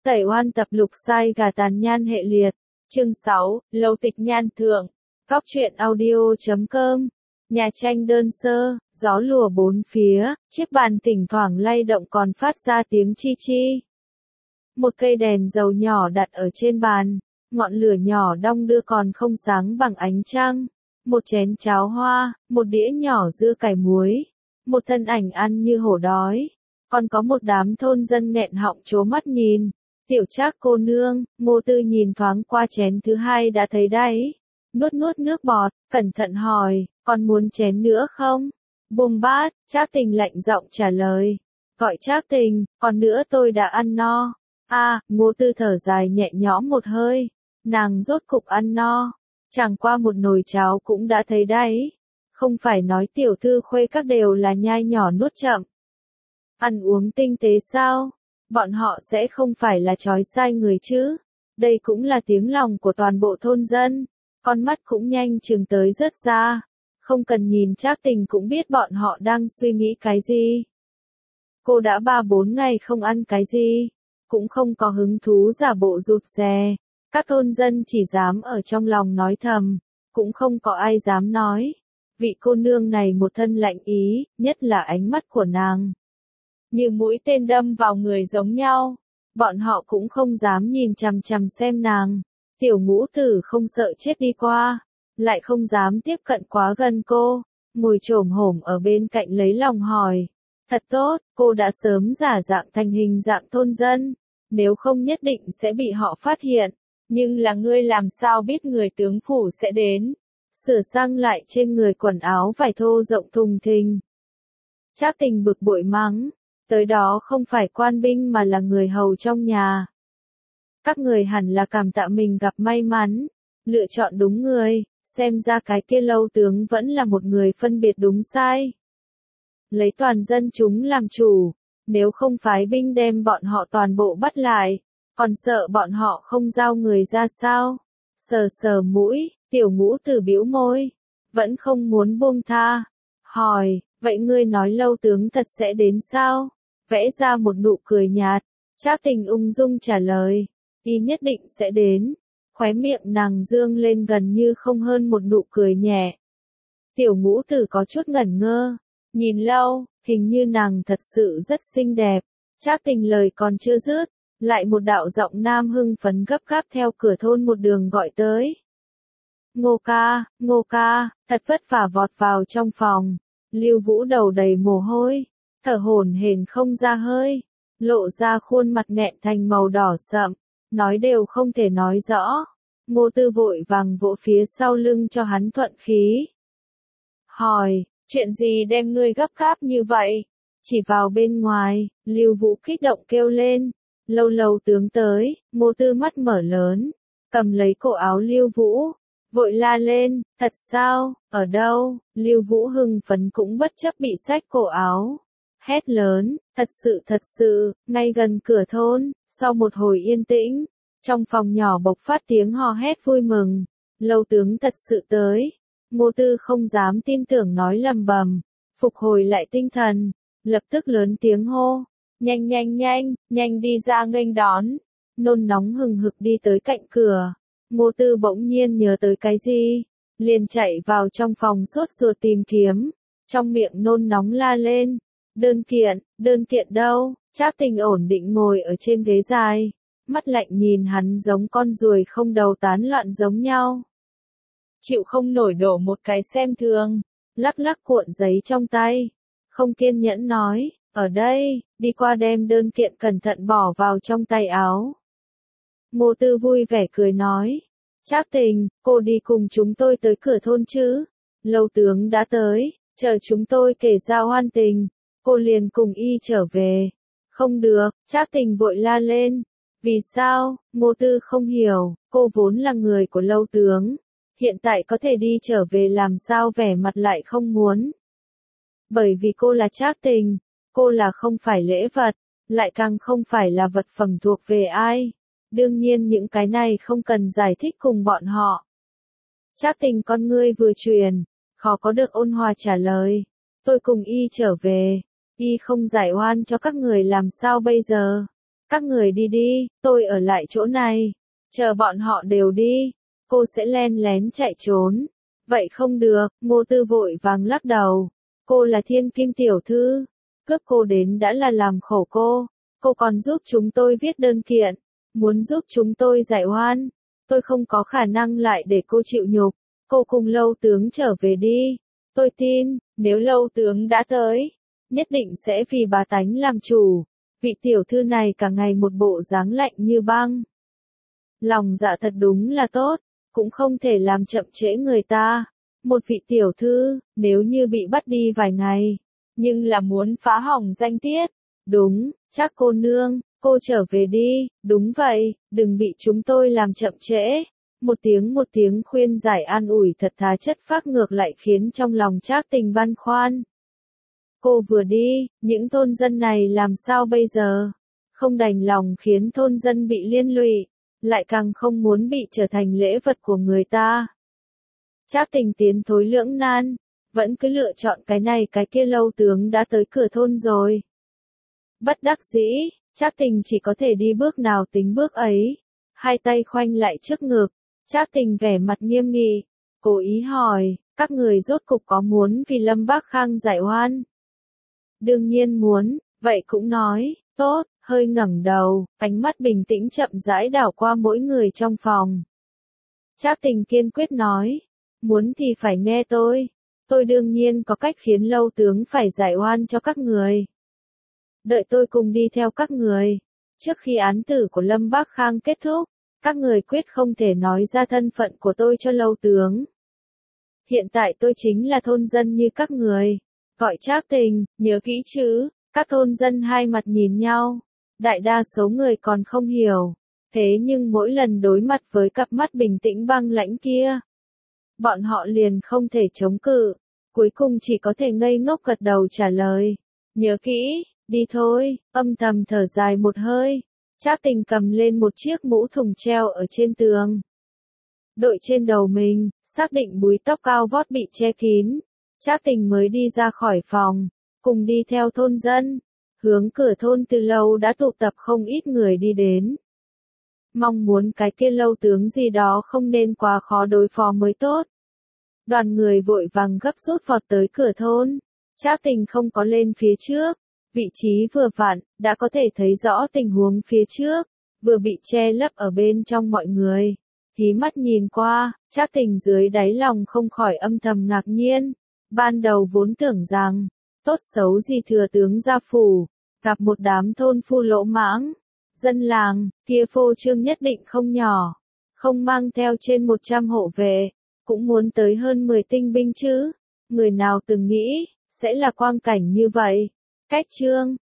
Tẩy oan tập lục sai gà tàn nhan hệ liệt. Chương 6, Lâu tịch nhan thượng. Góc truyện audio.com. Nhà tranh đơn sơ, gió lùa bốn phía, chiếc bàn thỉnh thoảng lay động còn phát ra tiếng chi chi. Một cây đèn dầu nhỏ đặt ở trên bàn, ngọn lửa nhỏ đong đưa còn không sáng bằng ánh trăng. Một chén cháo hoa, một đĩa nhỏ dưa cải muối, một thân ảnh ăn như hổ đói. Còn có một đám thôn dân nghẹn họng trố mắt nhìn. Tiểu Trác cô nương, Ngô Tư nhìn thoáng qua chén thứ hai đã thấy đáy. Nuốt nuốt nước bọt, cẩn thận hỏi, còn muốn chén nữa không? Buông bát, Trác Tình lạnh giọng trả lời. Gọi Trác Tình, còn nữa tôi đã ăn no. Ngô Tư thở dài nhẹ nhõm một hơi. Nàng rốt cục ăn no. Chẳng qua một nồi cháo cũng đã thấy đáy. Không phải nói tiểu thư khuê các đều là nhai nhỏ nuốt chậm. Ăn uống tinh tế sao? Bọn họ sẽ không phải là trói sai người chứ. Đây cũng là tiếng lòng của toàn bộ thôn dân. Con mắt cũng nhanh chừng tới rớt ra. Không cần nhìn Trác Tình cũng biết bọn họ đang suy nghĩ cái gì. Cô đã 3-4 ngày không ăn cái gì. Cũng không có hứng thú giả bộ rụt rè. Các thôn dân chỉ dám ở trong lòng nói thầm. Cũng không có ai dám nói. Vị cô nương này một thân lạnh ý, nhất là ánh mắt của nàng. Như mũi tên đâm vào người giống nhau. Bọn họ cũng không dám nhìn chằm chằm xem nàng. Tiểu Ngũ Tử không sợ chết đi qua. Lại không dám tiếp cận quá gần cô. Ngồi chồm hổm ở bên cạnh lấy lòng hỏi. Thật tốt, cô đã sớm giả dạng thành hình dạng thôn dân. Nếu không nhất định sẽ bị họ phát hiện. Nhưng là ngươi làm sao biết người tướng phủ sẽ đến. Sửa sang lại trên người quần áo vải thô rộng thùng thình. Trác Tình bực bội mắng. Tới đó không phải quan binh mà là người hầu trong nhà. Các người hẳn là cảm tạ mình gặp may mắn. Lựa chọn đúng người. Xem ra cái kia Lâu tướng vẫn là một người phân biệt đúng sai. Lấy toàn dân chúng làm chủ. Nếu không phái binh đem bọn họ toàn bộ bắt lại. Còn sợ bọn họ không giao người ra sao? Sờ sờ mũi, Tiểu Ngũ Tử bĩu môi. Vẫn không muốn buông tha. Hỏi, vậy ngươi nói Lâu tướng thật sẽ đến sao? Vẽ ra một nụ cười nhạt. Trác Tình ung dung trả lời. Y nhất định sẽ đến. Khóe miệng nàng dương lên gần như không hơn một nụ cười nhẹ. Tiểu Ngũ Tử có chút ngẩn ngơ. Nhìn lâu, hình như nàng thật sự rất xinh đẹp. Trác Tình lời còn chưa dứt. Lại một đạo giọng nam hưng phấn gấp gáp theo cửa thôn một đường gọi tới. Ngô ca, thật vất vả vọt vào trong phòng. Lưu Vũ đầu đầy mồ hôi, thở hổn hển không ra hơi, lộ ra khuôn mặt nghẹn thành màu đỏ sậm, nói đều không thể nói rõ. Ngô Tư vội vàng vỗ phía sau lưng cho hắn thuận khí. Hỏi, chuyện gì đem ngươi gấp gáp như vậy? Chỉ vào bên ngoài, Lưu Vũ kích động kêu lên. Lâu tướng tới. Ngô Tư mắt mở lớn, cầm lấy cổ áo Lưu Vũ, vội la lên, thật sao, ở đâu? Lưu Vũ hưng phấn cũng bất chấp bị xách cổ áo. Hét lớn, thật sự, ngay gần cửa thôn. Sau một hồi yên tĩnh, trong phòng nhỏ bộc phát tiếng hò hét vui mừng. Lâu tướng thật sự tới. Ngô Tư không dám tin tưởng nói lầm bầm, phục hồi lại tinh thần, lập tức lớn tiếng hô. Nhanh đi ra nghênh đón. Nôn nóng hừng hực đi tới cạnh cửa. Ngô Tư bỗng nhiên nhớ tới cái gì, liền chạy vào trong phòng sốt ruột tìm kiếm, trong miệng nôn nóng la lên. Đơn kiện đâu? Trác Tình ổn định ngồi ở trên ghế dài, mắt lạnh nhìn hắn giống con ruồi không đầu tán loạn giống nhau. Chịu không nổi đổ một cái xem thường, lắc lắc cuộn giấy trong tay, không kiên nhẫn nói. Ở đây, đi qua đem đơn kiện cẩn thận bỏ vào trong tay áo. Ngô Tư vui vẻ cười nói. Trác Tình, cô đi cùng chúng tôi tới cửa thôn chứ? Lâu tướng đã tới, chờ chúng tôi kể ra hoan tình. Cô liền cùng y trở về. Không được, Trác Tình vội la lên. Vì sao? Ngô Tư không hiểu, cô vốn là người của Lâu tướng. Hiện tại có thể đi trở về làm sao vẻ mặt lại không muốn. Bởi vì cô là Trác Tình. Cô là không phải lễ vật, lại càng không phải là vật phẩm thuộc về ai. Đương nhiên những cái này không cần giải thích cùng bọn họ. Trác Tình con ngươi vừa truyền, khó có được ôn hòa trả lời. Tôi cùng y trở về, y không giải oan cho các người làm sao bây giờ? Các người đi đi, tôi ở lại chỗ này. Chờ bọn họ đều đi, cô sẽ len lén chạy trốn. Vậy không được, Ngô Tư vội vàng lắc đầu. Cô là thiên kim tiểu thư. Cướp cô đến đã là làm khổ cô. Cô còn giúp chúng tôi viết đơn kiện. Muốn giúp chúng tôi giải oan. Tôi không có khả năng lại để cô chịu nhục. Cô cùng Lâu tướng trở về đi. Tôi tin, nếu Lâu tướng đã tới, nhất định sẽ vì bà tánh làm chủ. Vị tiểu thư này cả ngày một bộ dáng lạnh như băng. Lòng dạ thật đúng là tốt, cũng không thể làm chậm trễ người ta. Một vị tiểu thư, nếu như bị bắt đi vài ngày, nhưng là muốn phá hỏng danh tiết. Đúng, chắc cô nương, cô trở về đi, đúng vậy, đừng bị chúng tôi làm chậm trễ. Một tiếng khuyên giải an ủi thật thà chất phác ngược lại khiến trong lòng Trác Tình băn khoăn. Cô vừa đi, những thôn dân này làm sao bây giờ? Không đành lòng khiến thôn dân bị liên lụy, lại càng không muốn bị trở thành lễ vật của người ta. Trác Tình tiến thối lưỡng nan, vẫn cứ lựa chọn cái này cái kia. Lâu tướng đã tới cửa thôn rồi. Bất đắc dĩ, Trác Tình chỉ có thể đi bước nào tính bước ấy. Hai tay khoanh lại trước ngực, Trác Tình vẻ mặt nghiêm nghị, cố ý hỏi, các người rốt cục có muốn vì Lâm Bác Khang giải oan? Đương nhiên muốn, vậy cũng nói, tốt, hơi ngẩng đầu, ánh mắt bình tĩnh chậm rãi đảo qua mỗi người trong phòng. Trác Tình kiên quyết nói, muốn thì phải nghe tôi đương nhiên có cách khiến Lâu tướng phải giải oan cho các người. Đợi tôi cùng đi theo các người, trước khi án tử của Lâm Bác Khang kết thúc, các người quyết không thể nói ra thân phận của tôi cho Lâu tướng. Hiện tại tôi chính là thôn dân như các người. Gọi Trác Tình, nhớ kỹ chứ. Các thôn dân hai mặt nhìn nhau. Đại đa số người còn không hiểu. Thế nhưng mỗi lần đối mặt với cặp mắt bình tĩnh băng lãnh kia, bọn họ liền không thể chống cự. Cuối cùng chỉ có thể ngây ngốc gật đầu trả lời. Nhớ kỹ, đi thôi, âm thầm thở dài một hơi. Trác Tình cầm lên một chiếc mũ thùng treo ở trên tường. Đội trên đầu mình, xác định búi tóc cao vót bị che kín. Trác Tình mới đi ra khỏi phòng, cùng đi theo thôn dân. Hướng cửa thôn từ lâu đã tụ tập không ít người đi đến. Mong muốn cái kia Lâu tướng gì đó không nên quá khó đối phó mới tốt. Đoàn người vội vàng gấp rút vọt tới cửa thôn. Trác Tình không có lên phía trước. Vị trí vừa vặn, đã có thể thấy rõ tình huống phía trước, vừa bị che lấp ở bên trong mọi người. Hí mắt nhìn qua, Trác Tình dưới đáy lòng không khỏi âm thầm ngạc nhiên. Ban đầu vốn tưởng rằng, tốt xấu gì thừa tướng gia phủ, gặp một đám thôn phu lỗ mãng, dân làng, kia phô trương nhất định không nhỏ, không mang theo trên 100 hộ vệ, cũng muốn tới hơn 10 tinh binh chứ, người nào từng nghĩ, sẽ là quang cảnh như vậy. Cách chương